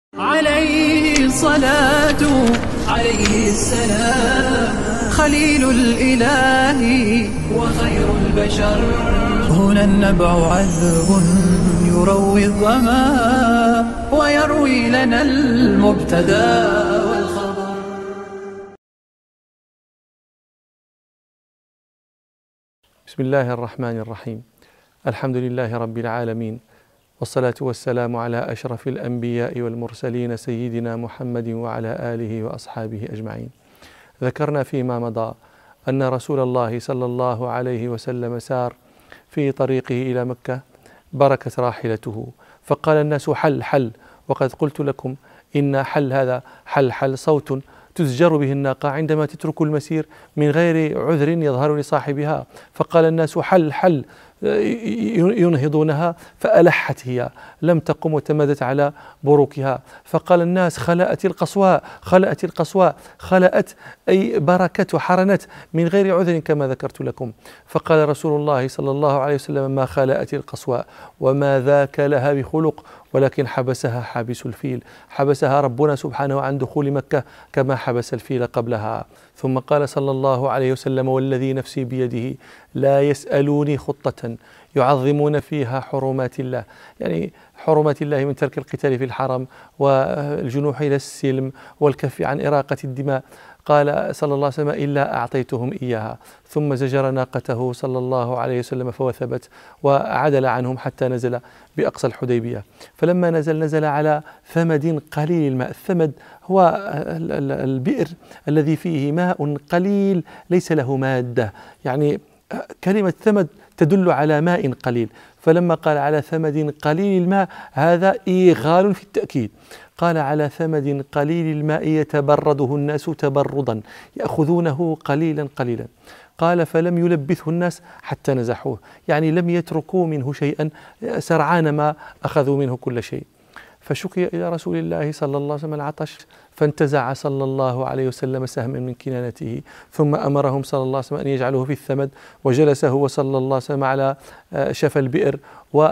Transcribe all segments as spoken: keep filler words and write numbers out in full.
عليه الصلاة عليه السلام خليل الإله وخير البشر. هنا النبع عذب يروي الظما ويروي لنا المبتدى والخبر. بسم الله الرحمن الرحيم. الحمد لله رب العالمين، والصلاة والسلام على أشرف الأنبياء والمرسلين سيدنا محمد وعلى آله وأصحابه أجمعين. ذكرنا فيما مضى أن رسول الله صلى الله عليه وسلم سار في طريقه إلى مكة، بركت راحلته فقال الناس حل حل، وقد قلت لكم إن حل هذا حل حل صوت تزجر به الناقة عندما تترك المسير من غير عذر يظهر لصاحبها. فقال الناس حل حل ينهضونها فألحت هي، لم تقم وتمدت على بروكها. فقال الناس خلأت القصواء خلأت القصواء خلأت أي بركت وحرنت من غير عذر كما ذكرت لكم. فقال رسول الله صلى الله عليه وسلم ما خلأت القصواء وما ذاك لها بخلق، ولكن حبسها حابس الفيل، حبسها ربنا سبحانه عن دخول مكة كما حبس الفيل قبلها. ثم قال صلى الله عليه وسلم والذي نفسي بيده لا يسألوني خطة يعظمون فيها حرمات الله، يعني حرمات الله من ترك القتال في الحرم والجنوح إلى السلم والكف عن إراقة الدماء، قال صلى الله عليه وسلم إلا أعطيتهم إياها. ثم زجر ناقته صلى الله عليه وسلم فوثبت وعدل عنهم حتى نزل بأقصى الحديبية. فلما نزل نزل على ثمد قليل الماء. الثمد هو البئر الذي فيه ماء قليل ليس له مادة، يعني كلمة ثمد تدل على ماء قليل. فلما قال على ثمد قليل الماء هذا إيغال في التأكيد. قال على ثمد قليل الماء يتبرده الناس تبردا، يأخذونه قليلا قليلا. قال فلم يلبثه الناس حتى نزحوه، يعني لم يتركوا منه شيئا، سرعان ما أخذوا منه كل شيء. فشكي إلى رسول الله صلى الله عليه وسلم العطش، فانتزع صلى الله عليه وسلم سهما من كنانته، ثم أمرهم صلى الله عليه وسلم أن يجعلوه في الثمد، وجلس هو صلى الله عليه وسلم على شفا البئر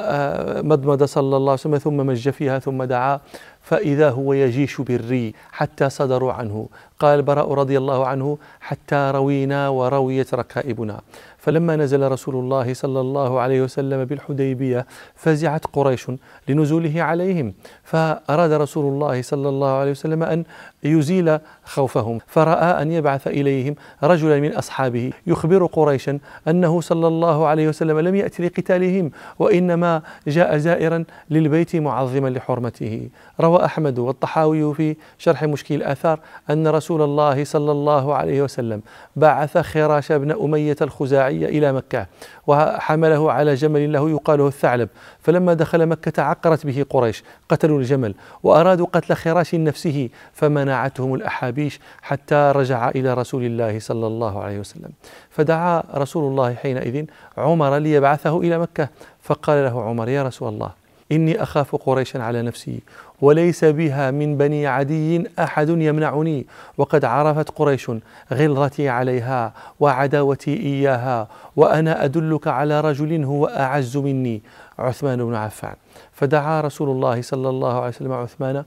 ومضمض صلى الله عليه وسلم ثم مج فيها ثم دعا، فإذا هو يجيش بالري حتى صدروا عنه. قال البراء رضي الله عنه حتى روينا ورويت ركائبنا. فلما نزل رسول الله صلى الله عليه وسلم بالحديبية فزعت قريش لنزوله عليهم، فأراد رسول الله صلى الله عليه وسلم أن يزيل خوفهم، فرأى أن يبعث إليهم رجلا من أصحابه يخبر قريشا أنه صلى الله عليه وسلم لم يأتي لقتالهم وإنما جاء زائرا للبيت معظما لحرمته. روى أحمد والطحاوي في شرح مشكل الآثار أن رسول الله صلى الله عليه وسلم بعث خراش بن أمية الخزاعي إلى مكة وحمله على جمل له يقال له الثعلب. فلما دخل مكة عقرت به قريش، قتلوا الجمل وأرادوا قتل خراش نفسه، فمنعتهم الأحابيش حتى رجع إلى رسول الله صلى الله عليه وسلم. فدعا رسول الله حينئذ عمر ليبعثه إلى مكة، فقال له عمر يا رسول الله إني أخاف قريشا على نفسي وليس بها من بني عدي أحد يمنعني، وقد عرفت قريش غلظتي عليها وعداوتي إياها، وأنا أدلك على رجل هو أعز مني عثمان بن عفان. فدعا رسول الله صلى الله عليه وسلم عثمان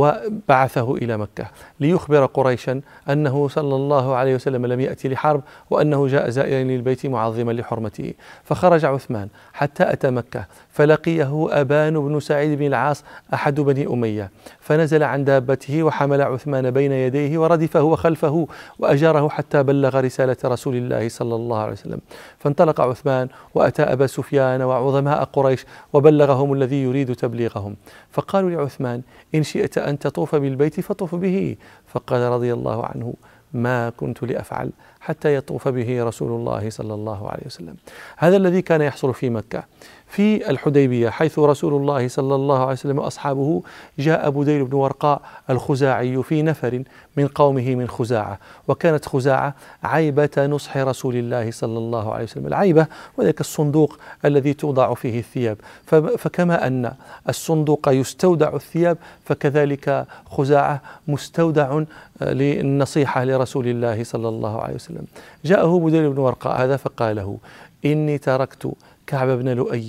وبعثه إلى مكة ليخبر قريشا أنه صلى الله عليه وسلم لم يأتي لحرب وأنه جاء زائرا للبيت معظما لحرمته. فخرج عثمان حتى أتى مكة فلقيه أبان بن سعيد بن العاص أحد بني أمية، فنزل عن دابته وحمل عثمان بين يديه وردفه وخلفه وأجاره حتى بلغ رسالة رسول الله صلى الله عليه وسلم. فانطلق عثمان وأتى أبا سفيان وعظماء قريش وبلغهم الذي يريد تبليغهم. فقالوا لعثمان إن شئت أن تطوف بالبيت فطوف به. فقال رضي الله عنه ما كنت لأفعل حتى يطوف به رسول الله صلى الله عليه وسلم. هذا الذي كان يحصل في مكة. في الحديبية حيث رسول الله صلى الله عليه وسلم وأصحابه جاء بديل بن ورقاء الخزاعي في نفر من قومه من خزاعة، وكانت خزاعة عيبة نصح رسول الله صلى الله عليه وسلم. العيبة وذلك الصندوق الذي توضع فيه الثياب، فكما أن الصندوق يستودع الثياب فكذلك خزاعة مستودع للنصيحة لرسول الله صلى الله عليه وسلم. جاءه بديل بن ورقاء هذا فقال له إني تركت كعب بن لؤي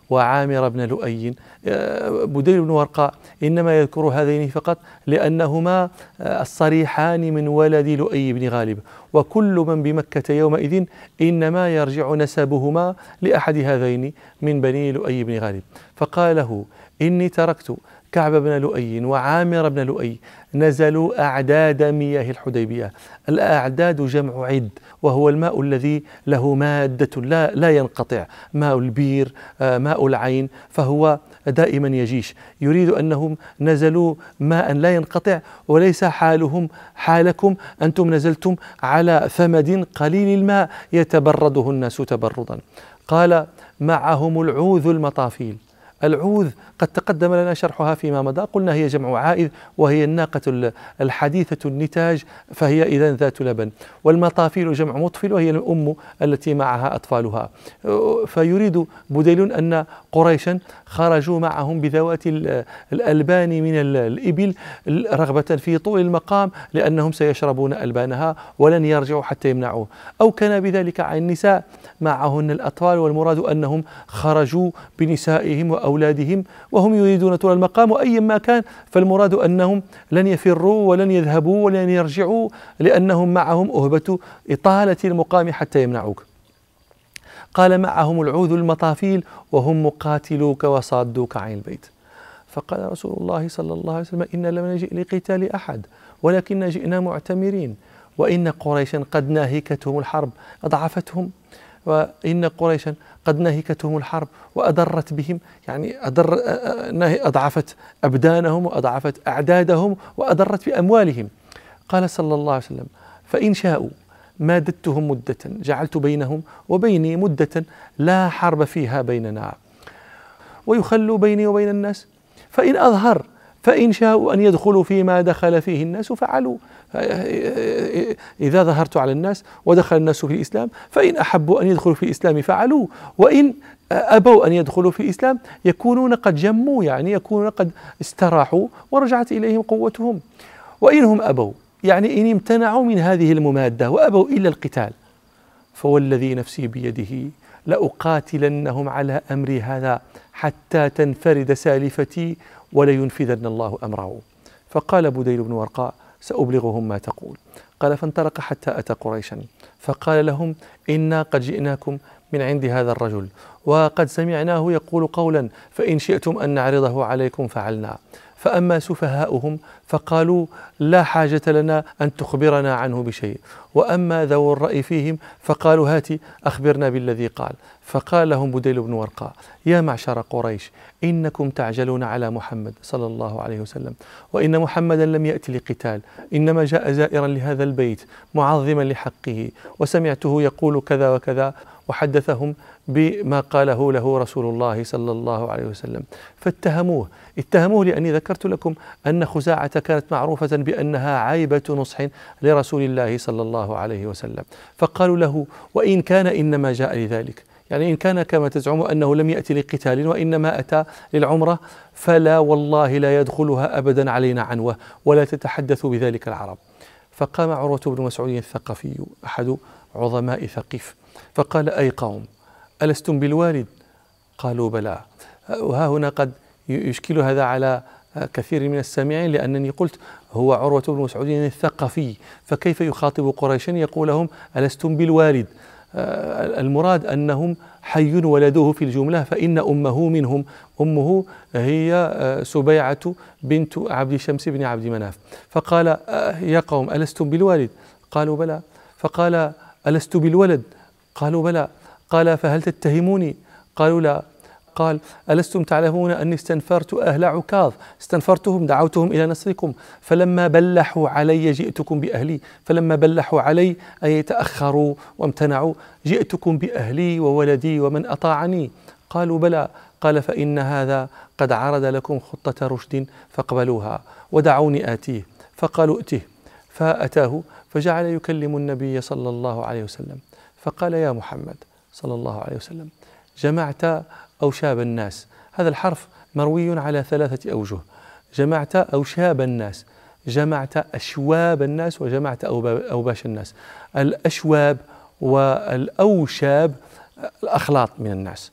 وعامر بن لؤي. بديل بن ورقاء إنما يذكر هذين فقط لأنهما الصريحان من ولد لؤي بن غالب، وكل من بمكة يومئذ إنما يرجع نسبهما لأحد هذين من بني لؤي بن غالب. فقال له: إني تركت كعب بن لؤي وعامر بن لؤي نزلوا أعداد مياه الحديبية. الأعداد جمع عد، وهو الماء الذي له مادة لا, لا ينقطع، ماء البير، ماء العين، فهو دائما يجيش. يريد أنهم نزلوا ماء لا ينقطع، وليس حالهم حالكم، أنتم نزلتم على ثمد قليل الماء يتبرده الناس تبردا. قال: معهم العوذ المطافيل. العوذ قد تقدم لنا شرحها فيما مضى، قلنا هي جمع عائذ، وهي الناقة الحديثة النتاج، فهي إذن ذات لبن. والمطافيل جمع مطفل، وهي الأم التي معها أطفالها. فيريد بديل أن قريشا خرجوا معهم بذوات الألبان من الإبل رغبة في طول المقام، لأنهم سيشربون ألبانها ولن يرجعوا حتى يمنعوه. أو كان بذلك عن النساء معهن الأطفال، والمراد أنهم خرجوا بنسائهم وأولادهم وهم يريدون طول المقام، وأي ما كان فالمراد أنهم لن يفروا ولن يذهبوا ولن يرجعوا، لأنهم معهم أهبة إطالة المقام حتى يمنعوك. قال: معهم العوذ المطافيل وهم مقاتلوك وصادوك عن البيت. فقال رسول الله صلى الله عليه وسلم: إنا لم نجئ لقتال أحد، ولكن جئنا معتمرين، وإن قريشا قد ناهكتهم الحرب أضعفتهم، وإن قريشا قد ناهكتهم الحرب وأضرت بهم، يعني أضر أضعفت أبدانهم وأضعفت أعدادهم وأضرت بأموالهم. قال صلى الله عليه وسلم: فإن شاءوا مادتهم مدة، جعلت بينهم وبيني مدة لا حرب فيها بيننا، ويخلوا بيني وبين الناس. فإن أظهر فإن شاءوا أن يدخلوا فيما دخل فيه الناس فعلوا، إذا ظهرت على الناس ودخل الناس في الإسلام فإن أحبوا أن يدخلوا في الإسلام فعلوا، وإن أبوا أن يدخلوا في الإسلام يكونون قد جموا، يعني يكونون قد استراحوا ورجعت إليهم قوتهم. وإنهم أبوا، يعني إن امتنعوا من هذه الممادة وأبوا إلا القتال، فوالذي نفسي بيده لأقاتلنهم على أمري هذا حتى تنفرد سالفتي ولينفذن الله أمره. فقال بديل بن ورقاء: سأبلغهم ما تقول. قال: فانطلق حتى أتى قريشا فقال لهم: إنا قد جئناكم من عند هذا الرجل، وقد سمعناه يقول قولا، فإن شئتم أن نعرضه عليكم فعلنا. فأما سفهاؤهم فقالوا: لا حاجة لنا أن تخبرنا عنه بشيء، وأما ذو الرأي فيهم فقالوا: هات أخبرنا بالذي قال. فقال لهم بديل بن ورقاء: يا معشر قريش، إنكم تعجلون على محمد صلى الله عليه وسلم، وإن محمدا لم يأتي لقتال، إنما جاء زائرا لهذا البيت معظما لحقه، وسمعته يقول كذا وكذا، وحدثهم بما قاله له رسول الله صلى الله عليه وسلم. فاتهموه اتهموه لأني ذكرت لكم أن خزاعة كانت معروفة بأنها عيبة نصح لرسول الله صلى الله عليه وسلم. فقالوا له: وإن كان إنما جاء لذلك، يعني إن كان كما تزعم أنه لم يأتي لقتال وإنما أتى للعمرة، فلا والله لا يدخلها أبدا علينا عنوة، ولا تتحدث بذلك العرب. فقام عروة بن مسعود الثقفي أحد عظماء ثقيف فقال: أي قوم، ألستم بالوالد؟ قالوا: بلى. وها هنا قد يشكل هذا على كثير من السامعين، لأنني قلت هو عروة بن مسعود الثقفي، فكيف يخاطب قريشا يقول لهم ألستم بالوالد؟ المراد أنهم حي ولدوه في الجملة، فإن أمه منهم، أمه هي سبيعة بنت عبد شمس بن عبد مناف. فقال: يا قوم، ألستم بالوالد؟ قالوا: بلى. فقال: ألست بالولد؟ قالوا: بلى. قال: فهل تتهموني؟ قالوا: لا. قال: ألستم تعلمون أني استنفرت أهل عكاظ، استنفرتهم، دعوتهم إلى نصركم، فلما بلحوا علي جئتكم بأهلي، فلما بلحوا علي أي تأخروا وامتنعوا جئتكم بأهلي وولدي ومن أطاعني. قالوا: بلى. قال: فإن هذا قد عرض لكم خطة رشد فاقبلوها ودعوني آتيه. فقالوا: ائته. فأتاه فجعل يكلم النبي صلى الله عليه وسلم، فقال: يا محمد صلى الله عليه وسلم، جمعت أوشاب الناس. هذا الحرف مروي على ثلاثة أوجه: جمعت أوشاب الناس، جمعت أشواب الناس، وجمعت أوباش الناس. الأشواب والأوشاب الأخلاط من الناس،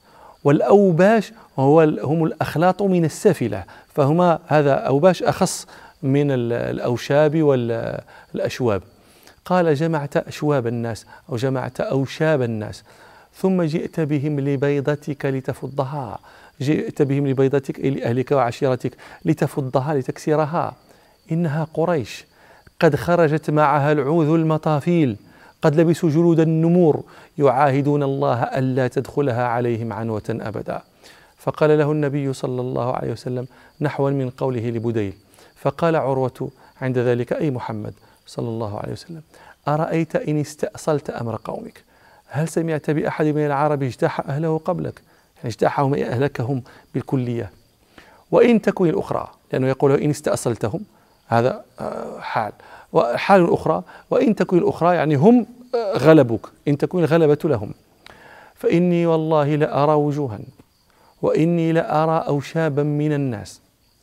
والأوباش هو هم الأخلاط من السفلة، فهما هذا أوباش أخص من الأوشاب والأشواب. قال جمعت أشواب الناس أو جمعت أوشاب الناس ثم جئت بهم لبيضتك لتفضها، جئت بهم لبيضتك أي لأهلك وعشيرتك لتفضها لتكسرها. إنها قريش قد خرجت معها العوذ المطافيل، قد لبسوا جلود النمور، يعاهدون الله ألا تدخلها عليهم عنوة أبدا. فقال له النبي صلى الله عليه وسلم نحوا من قوله لبديل، فقال عروة عند ذلك أي محمد صلى الله عليه وسلم أرأيت إن استأصلت أمر قومك، هل سمعت بأحد من العرب اجتاح أهله قبلك؟ يعني اجتاحهم أي أهلكهم بالكلية. وإن تكن الأخرى، لأنه يقول إن استأصلتهم هذا حال، وحال أخرى وإن تكن الأخرى يعني هم غلبوك، إن تكن الغلبة لهم. فإني والله لأرى وجوها وإني لأرى أوشابا من الناس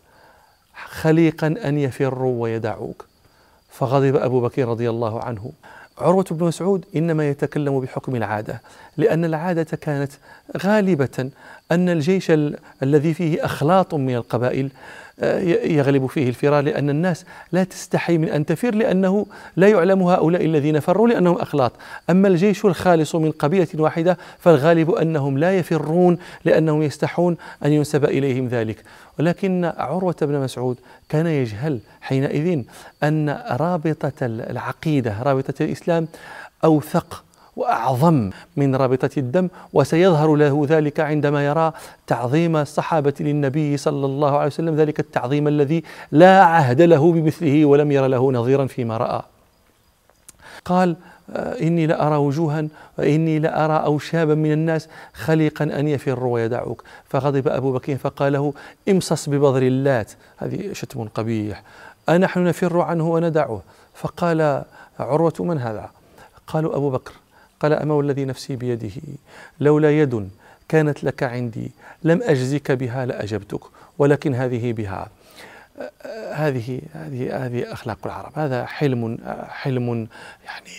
خليقا أن يفروا ويدعوك. فغضب أبو بكر رضي الله عنه. عروة بن مسعود إنما يتكلم بحكم العادة، لأن العادة كانت غالبة أن الجيش الذي فيه أخلاط من القبائل يغلب فيه الفرار، لأن الناس لا تستحي من أن تفر، لأنه لا يعلم هؤلاء الذين فروا لأنهم أخلاط. أما الجيش الخالص من قبيلة واحدة فالغالب أنهم لا يفرون لأنهم يستحون أن ينسب إليهم ذلك. ولكن عروة بن مسعود كان يجهل حينئذ أن رابطة العقيدة، رابطة الإسلام أوثق وأعظم من رابطة الدم، وسيظهر له ذلك عندما يرى تعظيم الصحابة للنبي صلى الله عليه وسلم، ذلك التعظيم الذي لا عهد له بمثله ولم ير له نظيرا فيما رأى. قال إني لأرى وجوها وإني لأرى أوشابا من الناس خليقا أن يفروا ويدعوك. فغضب أبو بكر فقال له امصص ببذر اللات، هذه شتم قبيح، أنحن نفر عنه وندعه؟ فقال عروة من هذا؟ قالوا أبو بكر. قال أما والذي نفسي بيده لولا يد كانت لك عندي لم أجزك بها لأجبتك، ولكن هذه بها. هذه هذه هذه أخلاق العرب، هذا حلم حلم يعني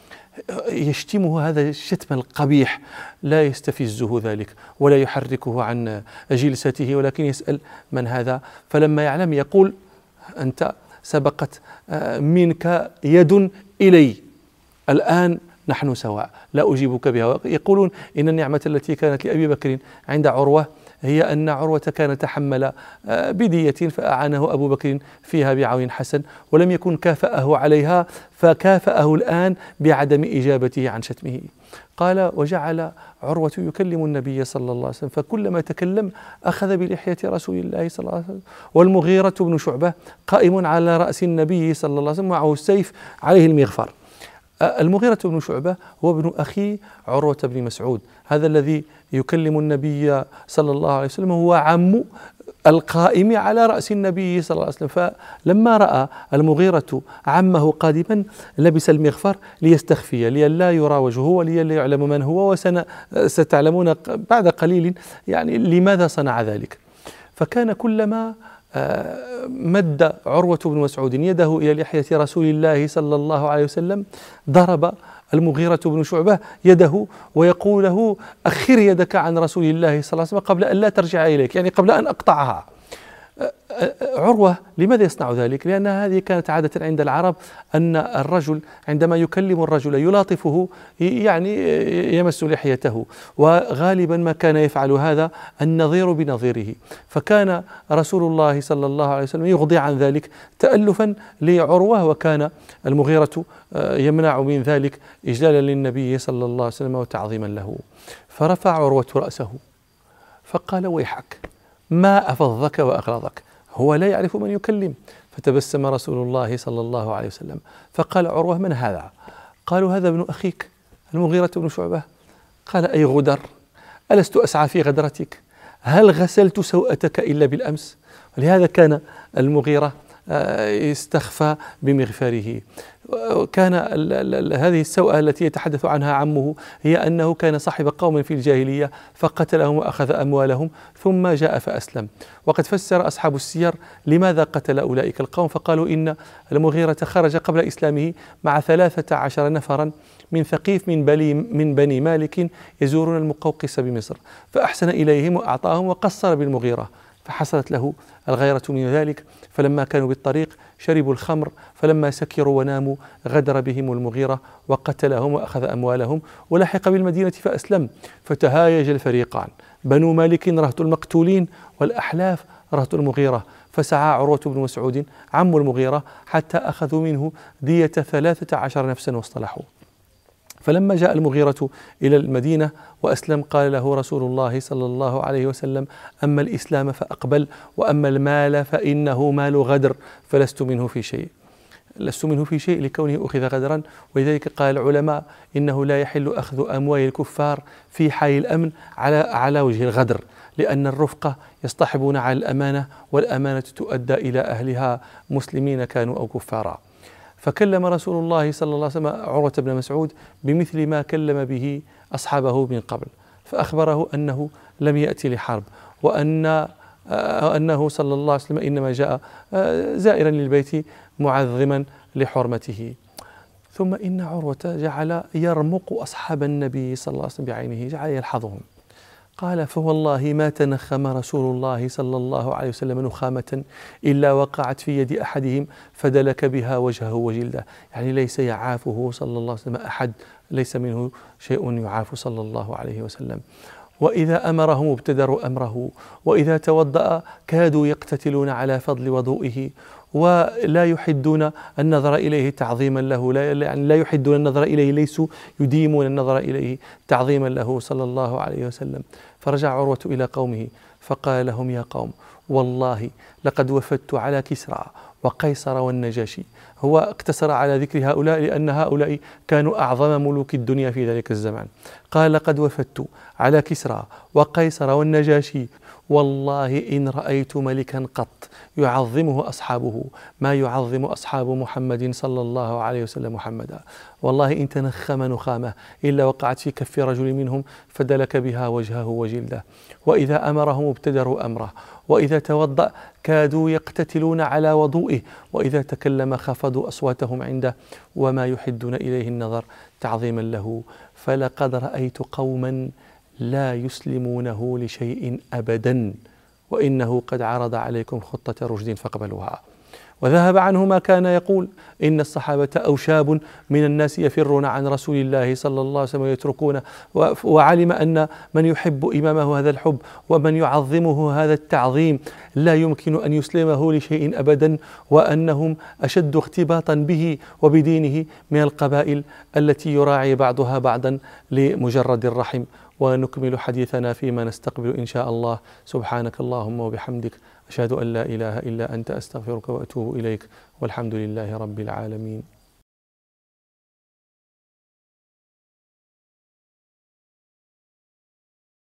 يشتمه هذا الشتم القبيح، لا يستفزه ذلك ولا يحركه عن جلسته، ولكن يسأل من هذا؟ فلما يعلم يقول أنت سبقت منك يد إلي، الآن نحن سواء لا أجيبك بها. يقولون إن النعمة التي كانت لأبي بكر عند عروة هي أن عروة كان تحمل بدية فأعانه أبو بكر فيها بعون حسن، ولم يكن كافأه عليها، فكافأه الآن بعدم إجابته عن شتمه. قال وجعل عروة يكلم النبي صلى الله عليه وسلم، فكلما تكلم أخذ بلحية رسول الله صلى الله عليه وسلم. والمغيرة بن شعبة قائم على رأس النبي صلى الله عليه وسلم معه السيف عليه المغفر. المغيرة بن شعبة هو ابن أخي عروة بن مسعود، هذا الذي يكلم النبي صلى الله عليه وسلم هو عم القائم على رأس النبي صلى الله عليه وسلم. فلما رأى المغيرة عمه قادما لبس المغفر ليستخفي لئلا يرى وجهه ولئلا يعلم من هو، وستعلمون بعد قليل يعني لماذا صنع ذلك. فكان كلما مد عروة بن مسعود يده إلى لحية رسول الله صلى الله عليه وسلم ضرب المغيرة بن شعبة يده ويقول له أخر يدك عن رسول الله صلى الله عليه وسلم قبل أن لا ترجع إليك، يعني قبل أن أقطعها. عروة لماذا يصنع ذلك؟ لأن هذه كانت عادة عند العرب أن الرجل عندما يكلم الرجل يلاطفه يعني يمس لحيته، وغالبا ما كان يفعل هذا النظير بنظيره. فكان رسول الله صلى الله عليه وسلم يغضي عن ذلك تألفا لعروة، وكان المغيرة يمنع من ذلك إجلالا للنبي صلى الله عليه وسلم وتعظيما له. فرفع عروة رأسه فقال ويحك ما أفضك وأغلظك، هو لا يعرف من يكلم. فتبسم رسول الله صلى الله عليه وسلم فقال عروة من هذا؟ قالوا هذا ابن أخيك المغيرة بن شعبة. قال أي غدر، ألست أسعى في غدرتك؟ هل غسلت سوءتك إلا بالأمس؟ ولهذا كان المغيرة استخفى بمغفره. كان هذه السوءة التي يتحدث عنها عمه هي أنه كان صاحب قوم في الجاهلية فقتلهم وأخذ أموالهم ثم جاء فأسلم. وقد فسر أصحاب السير لماذا قتل أولئك القوم، فقالوا إن المغيرة خرج قبل إسلامه مع ثلاثة عشر نفرا من ثقيف من بني, من بني مالك يزورون المقوقس بمصر، فأحسن إليهم وأعطاهم وقصر بالمغيرة، فحصلت له الغيرة من ذلك. فلما كانوا بالطريق شربوا الخمر، فلما سكروا وناموا غدر بهم المغيرة وقتلهم وأخذ أموالهم، ولحق بالمدينة فأسلم. فتهايج الفريقان، بنو مالك رهط المقتولين والأحلاف رهط المغيرة، فسعى عروة بن مسعود عم المغيرة حتى أخذوا منه دية ثلاثة عشر نفسا واصطلحوا. فلما جاء المغيرة إلى المدينة وأسلم قال له رسول الله صلى الله عليه وسلم: أما الإسلام فأقبل، وأما المال فإنه مال غدر، فلست منه في شيء. لست منه في شيء لكونه أخذ غدرا. ولذلك قال العلماء إنه لا يحل أخذ أموال الكفار في حال الأمن على على وجه الغدر، لأن الرفقة يصطحبون على الأمانة، والأمانة تؤدى إلى أهلها مسلمين كانوا أو كفارا. فكلم رسول الله صلى الله عليه وسلم عروة بن مسعود بمثل ما كلم به أصحابه من قبل، فأخبره أنه لم يأتي لحرب، وأن أنه صلى الله عليه وسلم إنما جاء زائرا للبيت معظما لحرمته. ثم إن عروة جعل يرمق أصحاب النبي صلى الله عليه وسلم بعينه، جعل يلحظهم. قال: فوالله ما تنخم رسول الله صلى الله عليه وسلم نخامة إلا وقعت في يد أحدهم فدلك بها وجهه وجلده. يعني ليس يعافه صلى الله عليه وسلم أحد، ليس منه شيء يعاف صلى الله عليه وسلم. وإذا أمرهم ابتدروا أمره، وإذا توضأ كادوا يقتتلون على فضل وضوئه، ولا يحدون النظر إليه تعظيما له، لا, يعني لا يحدون النظر إليه، ليسوا يديمون النظر إليه تعظيما له صلى الله عليه وسلم. فرجع عروة إلى قومه فقال لهم: يا قوم، والله لقد وفدت على كسرى وقيصر والنجاشي. هو اقتصر على ذكر هؤلاء لأن هؤلاء كانوا أعظم ملوك الدنيا في ذلك الزمان. قال: لقد وفدت على كسرى وقيصر والنجاشي، والله إن رأيت ملكا قط يعظمه أصحابه ما يعظم أصحاب محمد صلى الله عليه وسلم محمدا. والله إن تنخم نخامة إلا وقعت في كف رجل منهم فدلك بها وجهه وجلده. وإذا أمرهم ابتدروا أمره، وإذا توضأ كادوا يقتتلون على وضوئه، وإذا تكلم خفضوا أصواتهم عنده، وما يحدون إليه النظر تعظيما له. فلقد رأيت قوما لا يسلمونه لشيء أبدا، وإنه قد عرض عليكم خطة رشد فاقبلوها. وذهب عنه ما كان يقول: إن الصحابة أوشاب من الناس يفرون عن رسول الله صلى الله عليه وسلم ويتركونه. وعلم أن من يحب إمامه هذا الحب ومن يعظمه هذا التعظيم لا يمكن أن يسلمه لشيء أبدا، وأنهم أشد اختباطا به وبدينه من القبائل التي يراعي بعضها بعضا لمجرد الرحم. ونكمل حديثنا فيما نستقبل إن شاء الله. سبحانك اللهم وبحمدك، أشهد أن لا إله إلا أنت، أستغفرك وأتوب إليك، والحمد لله رب العالمين.